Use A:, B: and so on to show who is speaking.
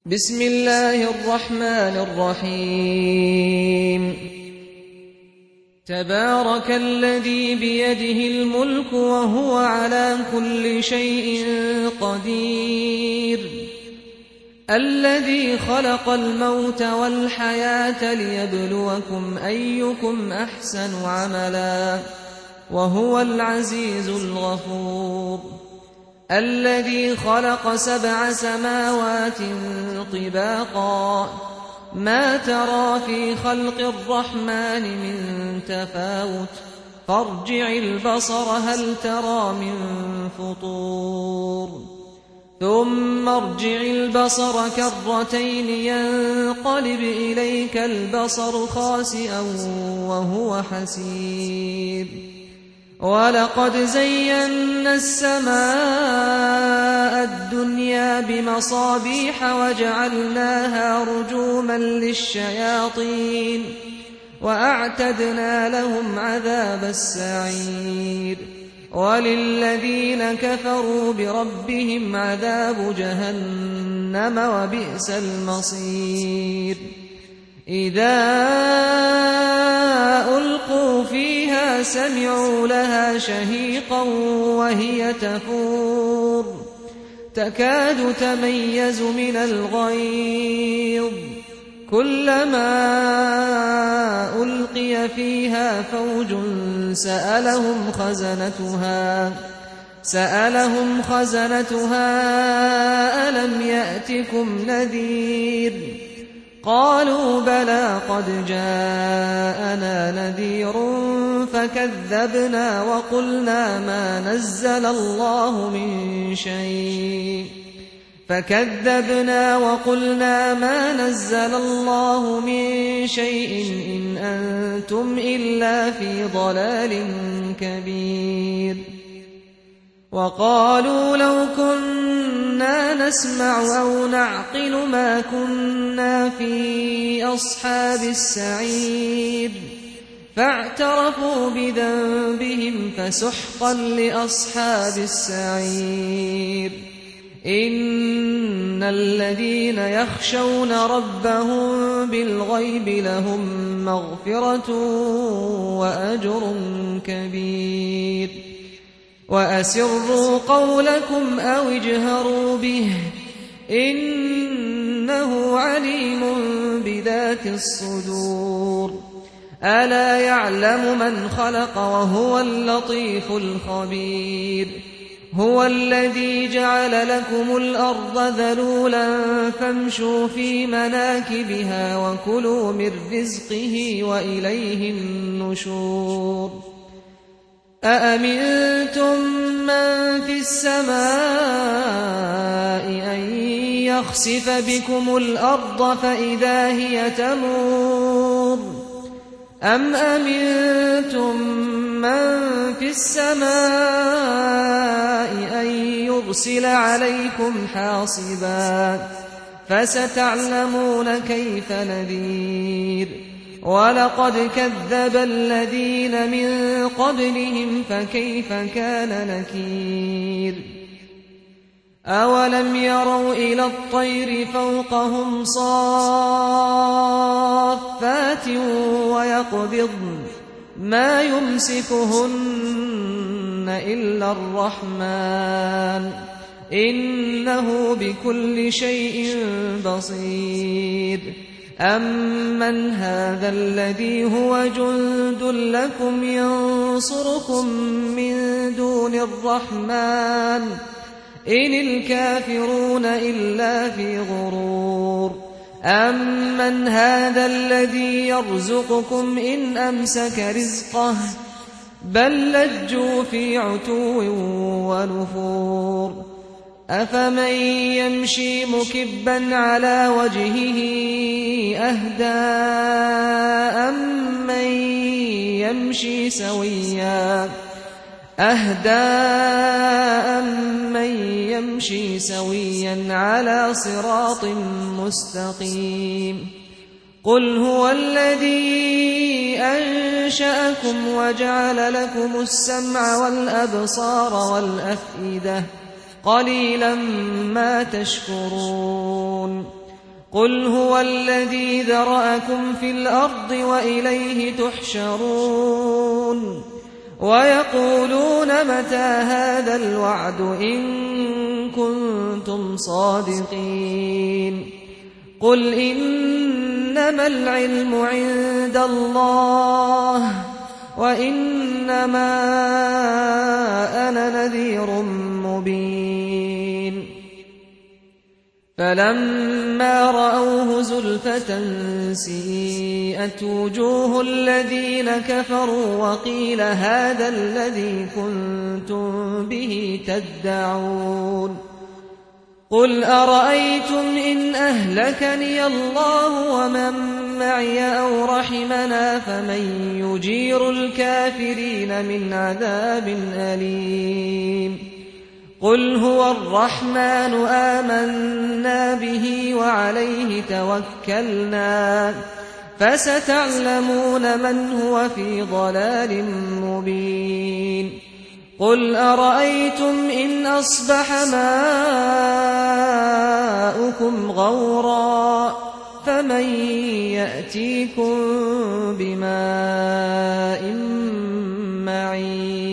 A: بسم الله الرحمن الرحيم تبارك الذي بيده الملك وهو على كل شيء قدير الذي خلق الموت والحياة ليبلوكم أيكم أحسن عملا وهو العزيز الغفور الذي خلق 7 سماوات طباقا ما ترى في خلق الرحمن من تفاوت فارجع البصر هل ترى من فطور ثم ارجع البصر كرتين ينقلب إليك البصر خاسئا وهو حسير ولقد زينا السماء الدنيا بمصابيح وجعلناها رجوما للشياطين وأعتدنا لهم عذاب السعير وللذين كفروا بربهم عذاب جهنم وبئس المصير إذا ألقوا فيها سمعوا لها شهيقا وهي تفور تكاد تميز من الغيظ كلما ألقي فيها فوج سألهم خزنتها ألم يأتكم نذير قالوا بلى قد جاءنا نذير فكذبنا وقلنا ما نزل الله من شيء إن أنتم إلا في ضلال كبير وقالوا لو كنا نسمع أو نعقل ما كنا في أصحاب السعير فاعترفوا بذنبهم فسحقا لأصحاب السعير إن الذين يخشون ربهم بالغيب لهم مغفرة وأجر كبير وأسروا قولكم أو اجهروا به إنه عليم بذات الصدور ألا يعلم من خلق وهو اللطيف الخبير هو الذي جعل لكم الأرض ذلولا فامشوا في مناكبها وكلوا من رزقه وإليه النشور أأمنتم من في السماء أن يخسف بكم الأرض فإذا هي تمور أم أمنتم من في السماء أن يرسل عليكم حاصبا فستعلمون كيف نذير ولقد كذب الذين من قبلهم فكيف كان نكير أولم يروا إلى الطير فوقهم صافات ويقبضن ما يمسكهن إلا الرحمن إنه بكل شيء بصير أمن هذا الذي هو جند لكم ينصركم من دون الرحمن إن الكافرون إلا في غرور أمن هذا الذي يرزقكم إن أمسك رزقه بل لجوا في عتو ونفور أفمن يمشي مكبا على وجهه أهدى أمن يمشي سويا على صراط مستقيم قل هو الذي أنشأكم وجعل لكم السمع والأبصار والأفئدة قليلا ما تشكرون قل هو الذي ذرأكم في الأرض وإليه تحشرون ويقولون متى هذا الوعد إن كنتم صادقين قل إنما العلم عند الله وإنما أنا نذير مبين فلما رأوه زلفة سيئت وجوه الذين كفروا وقيل هذا الذي كنتم به تدعون قل أرأيتم إن أهلكني الله ومن معي أو رحمنا فمن يجير الكافرين من عذاب أليم قل هو الرحمن آمنا به وعليه توكلنا فستعلمون من هو في ضلال مبين قل أرأيتم إن أصبح ماؤكم غورا فمن يأتيكم بماء معين